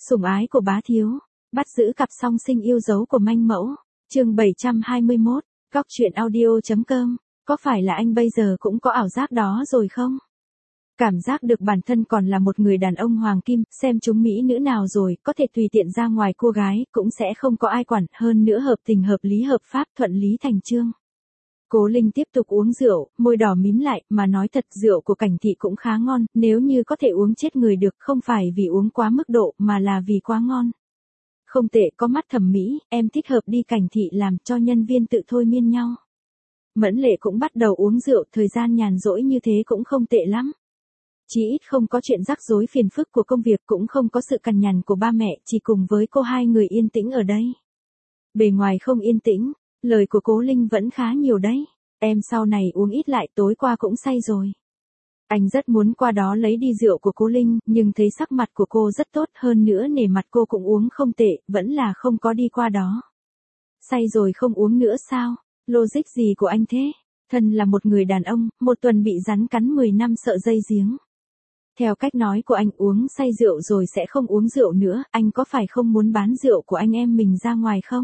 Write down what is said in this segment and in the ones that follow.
Sủng ái của bá thiếu, bắt giữ cặp song sinh yêu dấu của manh mẫu, chương 721, goctruyện audio.com, có phải là anh bây giờ cũng có ảo giác đó rồi không? Cảm giác được bản thân còn là một người đàn ông hoàng kim, xem chúng mỹ nữ nào rồi, có thể tùy tiện ra ngoài cô gái, cũng sẽ không có ai quản, hơn nữa hợp tình hợp lý hợp pháp thuận lý thành chương. Cố Linh tiếp tục uống rượu, môi đỏ mím lại, mà nói thật rượu của Cảnh Thị cũng khá ngon, nếu như có thể uống chết người được, không phải vì uống quá mức độ, mà là vì quá ngon. Không tệ, có mắt thẩm mỹ, em thích hợp đi Cảnh Thị làm cho nhân viên tự thôi miên nhau. Mẫn Lệ cũng bắt đầu uống rượu, thời gian nhàn rỗi như thế cũng không tệ lắm. Chỉ ít không có chuyện rắc rối phiền phức của công việc, cũng không có sự cằn nhằn của ba mẹ, chỉ cùng với cô hai người yên tĩnh ở đây. Bề ngoài không yên tĩnh, lời của Cố Linh vẫn khá nhiều đấy. Em sau này uống ít lại, tối qua cũng say rồi. Anh rất muốn qua đó lấy đi rượu của Cố Linh, nhưng thấy sắc mặt của cô rất tốt, hơn nữa nể mặt cô cũng uống không tệ, vẫn là không có đi qua đó. Say rồi không uống nữa sao? Logic gì của anh thế? Thân là một người đàn ông, một tuần bị rắn cắn 10 năm sợ dây giếng. Theo cách nói của anh, uống say rượu rồi sẽ không uống rượu nữa, anh có phải không muốn bán rượu của anh em mình ra ngoài không?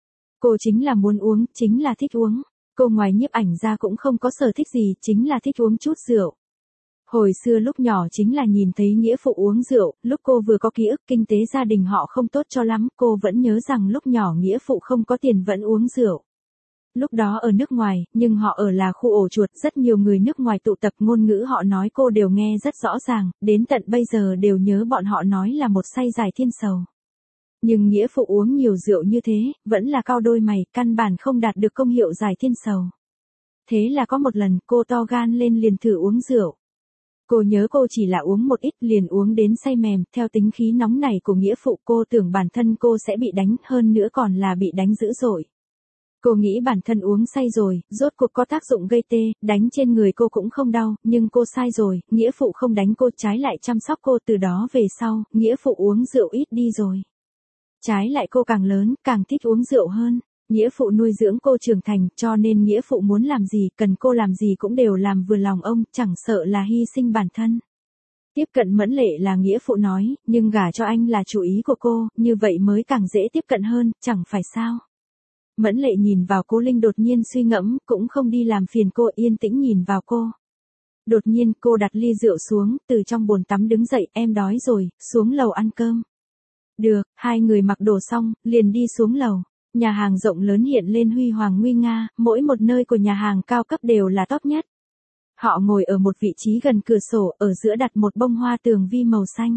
Cô chính là muốn uống, chính là thích uống. Cô ngoài nhiếp ảnh ra cũng không có sở thích gì, chính là thích uống chút rượu. Hồi xưa lúc nhỏ chính là nhìn thấy nghĩa phụ uống rượu, lúc cô vừa có ký ức kinh tế gia đình họ không tốt cho lắm, cô vẫn nhớ rằng lúc nhỏ nghĩa phụ không có tiền vẫn uống rượu. Lúc đó ở nước ngoài, nhưng họ ở là khu ổ chuột, rất nhiều người nước ngoài tụ tập, ngôn ngữ họ nói cô đều nghe rất rõ ràng, đến tận bây giờ đều nhớ bọn họ nói là một say giải thiên sầu. Nhưng nghĩa phụ uống nhiều rượu như thế, vẫn là cau đôi mày, căn bản không đạt được công hiệu giải thiên sầu. Thế là có một lần, cô to gan lên liền thử uống rượu. Cô nhớ cô chỉ là uống một ít liền uống đến say mềm, theo tính khí nóng nảy của nghĩa phụ cô tưởng bản thân cô sẽ bị đánh, hơn nữa còn là bị đánh dữ dội. Cô nghĩ bản thân uống say rồi, rốt cuộc có tác dụng gây tê, đánh trên người cô cũng không đau, nhưng cô sai rồi, nghĩa phụ không đánh cô, trái lại chăm sóc cô, từ đó về sau, nghĩa phụ uống rượu ít đi rồi. Trái lại cô càng lớn, càng thích uống rượu hơn. Nghĩa phụ nuôi dưỡng cô trưởng thành, cho nên nghĩa phụ muốn làm gì, cần cô làm gì cũng đều làm vừa lòng ông, chẳng sợ là hy sinh bản thân. Tiếp cận Mẫn Lệ là nghĩa phụ nói, nhưng gả cho anh là chủ ý của cô, như vậy mới càng dễ tiếp cận hơn, chẳng phải sao. Mẫn Lệ nhìn vào Cố Linh đột nhiên suy ngẫm, cũng không đi làm phiền cô, yên tĩnh nhìn vào cô. Đột nhiên cô đặt ly rượu xuống, từ trong bồn tắm đứng dậy, em đói rồi, xuống lầu ăn cơm. Được, hai người mặc đồ xong, liền đi xuống lầu. Nhà hàng rộng lớn hiện lên huy hoàng nguy nga, mỗi một nơi của nhà hàng cao cấp đều là top nhất. Họ ngồi ở một vị trí gần cửa sổ, ở giữa đặt một bông hoa tường vi màu xanh.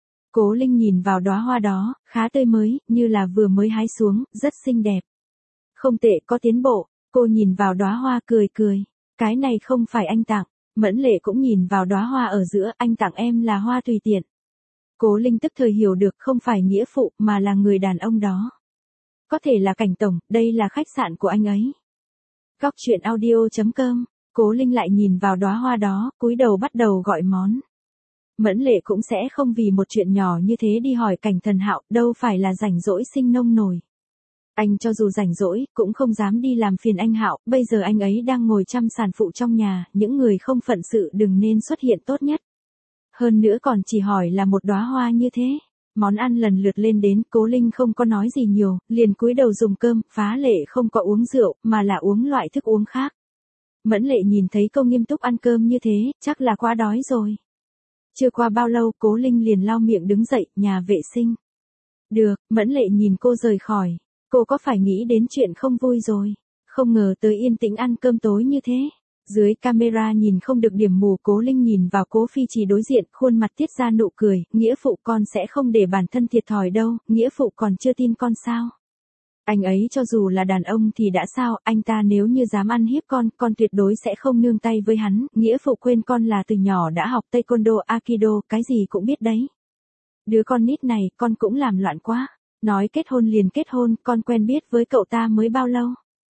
Cố Linh nhìn vào đóa hoa đó, khá tươi mới, như là vừa mới hái xuống, rất xinh đẹp. Không tệ, có tiến bộ. Cô nhìn vào đóa hoa cười cười. Cái này không phải anh tặng. Mẫn Lệ cũng nhìn vào đóa hoa ở giữa, anh tặng em là hoa tùy tiện. Cố Linh tức thời hiểu được không phải nghĩa phụ, mà là người đàn ông đó. Có thể là Cảnh tổng, đây là khách sạn của anh ấy. goctruyện audio.com, Cố Linh lại nhìn vào đóa hoa đó, cúi đầu bắt đầu gọi món. Mẫn Lệ cũng sẽ không vì một chuyện nhỏ như thế đi hỏi Cảnh Thần Hạo, đâu phải là rảnh rỗi sinh nông nổi. Anh cho dù rảnh rỗi, cũng không dám đi làm phiền anh Hạo, bây giờ anh ấy đang ngồi chăm sản phụ trong nhà, những người không phận sự đừng nên xuất hiện tốt nhất. Hơn nữa còn chỉ hỏi là một đóa hoa như thế. Món ăn lần lượt lên đến, Cố Linh không có nói gì nhiều, liền cúi đầu dùng cơm, Phá Lệ không có uống rượu, mà là uống loại thức uống khác. Mẫn Lệ nhìn thấy cô nghiêm túc ăn cơm như thế, chắc là quá đói rồi. Chưa qua bao lâu, Cố Linh liền lau miệng đứng dậy, nhà vệ sinh. Được, Mẫn Lệ nhìn cô rời khỏi. Cô có phải nghĩ đến chuyện không vui rồi? Không ngờ tới yên tĩnh ăn cơm tối như thế. Dưới camera nhìn không được điểm mù, Cố Linh nhìn vào Cố Phi Trì đối diện, khuôn mặt tiết ra nụ cười, nghĩa phụ con sẽ không để bản thân thiệt thòi đâu, nghĩa phụ còn chưa tin con sao? Anh ấy cho dù là đàn ông thì đã sao, anh ta nếu như dám ăn hiếp con tuyệt đối sẽ không nương tay với hắn, nghĩa phụ quên con là từ nhỏ đã học taekwondo, aikido, cái gì cũng biết đấy. Đứa con nít này, con cũng làm loạn quá. Nói kết hôn liền kết hôn, con quen biết với cậu ta mới bao lâu?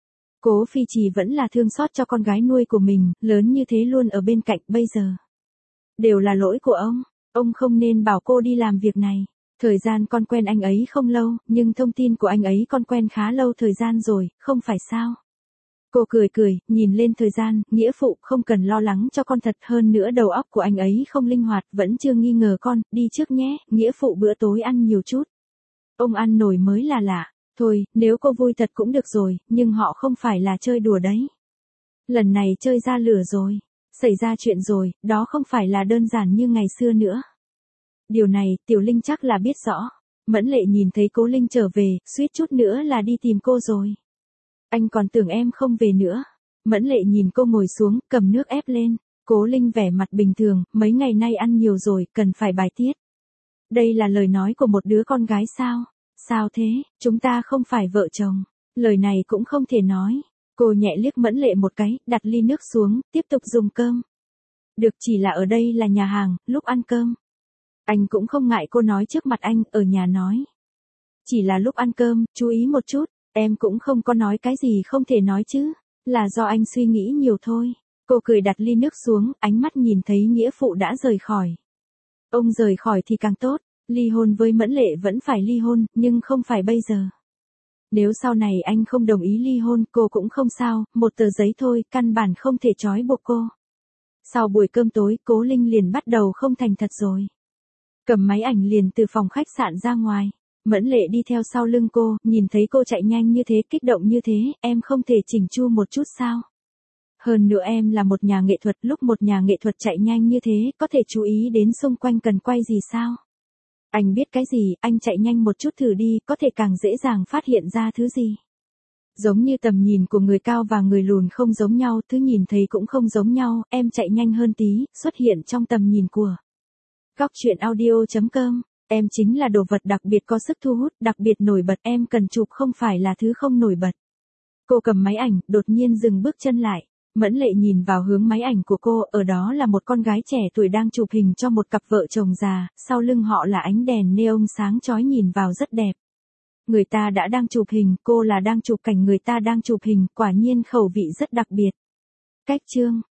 Cố Phi Trì vẫn là thương xót cho con gái nuôi của mình, lớn như thế luôn ở bên cạnh, bây giờ. Đều là lỗi của ông không nên bảo cô đi làm việc này. Thời gian con quen anh ấy không lâu, nhưng thông tin của anh ấy con quen khá lâu thời gian rồi, không phải sao? Cô cười cười, nhìn lên thời gian, nghĩa phụ không cần lo lắng cho con thật, hơn nữa đầu óc của anh ấy không linh hoạt, vẫn chưa nghi ngờ con, đi trước nhé, nghĩa phụ bữa tối ăn nhiều chút. Ông ăn nổi mới là lạ, thôi, nếu cô vui thật cũng được rồi, nhưng họ không phải là chơi đùa đấy. Lần này chơi ra lửa rồi, xảy ra chuyện rồi, đó không phải là đơn giản như ngày xưa nữa. Điều này, Tiểu Linh chắc là biết rõ. Mẫn Lệ nhìn thấy Cố Linh trở về, suýt chút nữa là đi tìm cô rồi. Anh còn tưởng em không về nữa. Mẫn Lệ nhìn cô ngồi xuống, cầm nước ép lên. Cố Linh vẻ mặt bình thường, mấy ngày nay ăn nhiều rồi, cần phải bài tiết. Đây là lời nói của một đứa con gái sao? Sao thế, chúng ta không phải vợ chồng. Lời này cũng không thể nói. Cô nhẹ liếc Mẫn Lệ một cái, đặt ly nước xuống, tiếp tục dùng cơm. Được, chỉ là ở đây là nhà hàng, lúc ăn cơm. Anh cũng không ngại cô nói trước mặt anh, ở nhà nói. Chỉ là lúc ăn cơm, chú ý một chút, em cũng không có nói cái gì không thể nói chứ. Là do anh suy nghĩ nhiều thôi. Cô cười đặt ly nước xuống, ánh mắt nhìn thấy nghĩa phụ đã rời khỏi. Ông rời khỏi thì càng tốt, ly hôn với Mẫn Lệ vẫn phải ly hôn, nhưng không phải bây giờ. Nếu sau này anh không đồng ý ly hôn, cô cũng không sao, một tờ giấy thôi, căn bản không thể trói buộc cô. Sau buổi cơm tối, Cố Linh liền bắt đầu không thành thật rồi. Cầm máy ảnh liền từ phòng khách sạn ra ngoài. Mẫn Lệ đi theo sau lưng cô, nhìn thấy cô chạy nhanh như thế, kích động như thế, em không thể chỉnh chu một chút sao? Hơn nữa em là một nhà nghệ thuật, lúc một nhà nghệ thuật chạy nhanh như thế, có thể chú ý đến xung quanh cần quay gì sao? Anh biết cái gì, anh chạy nhanh một chút thử đi, có thể càng dễ dàng phát hiện ra thứ gì. Giống như tầm nhìn của người cao và người lùn không giống nhau, thứ nhìn thấy cũng không giống nhau, em chạy nhanh hơn tí, xuất hiện trong tầm nhìn của Góc Chuyện Audio.com. Em chính là đồ vật đặc biệt có sức thu hút, đặc biệt nổi bật, em cần chụp không phải là thứ không nổi bật. Cô cầm máy ảnh, đột nhiên dừng bước chân lại. Mẫn Lệ nhìn vào hướng máy ảnh của cô, ở đó là một con gái trẻ tuổi đang chụp hình cho một cặp vợ chồng già, sau lưng họ là ánh đèn neon sáng chói nhìn vào rất đẹp. Người ta đã đang chụp hình, cô là đang chụp cảnh người ta đang chụp hình, quả nhiên khẩu vị rất đặc biệt. Cách chương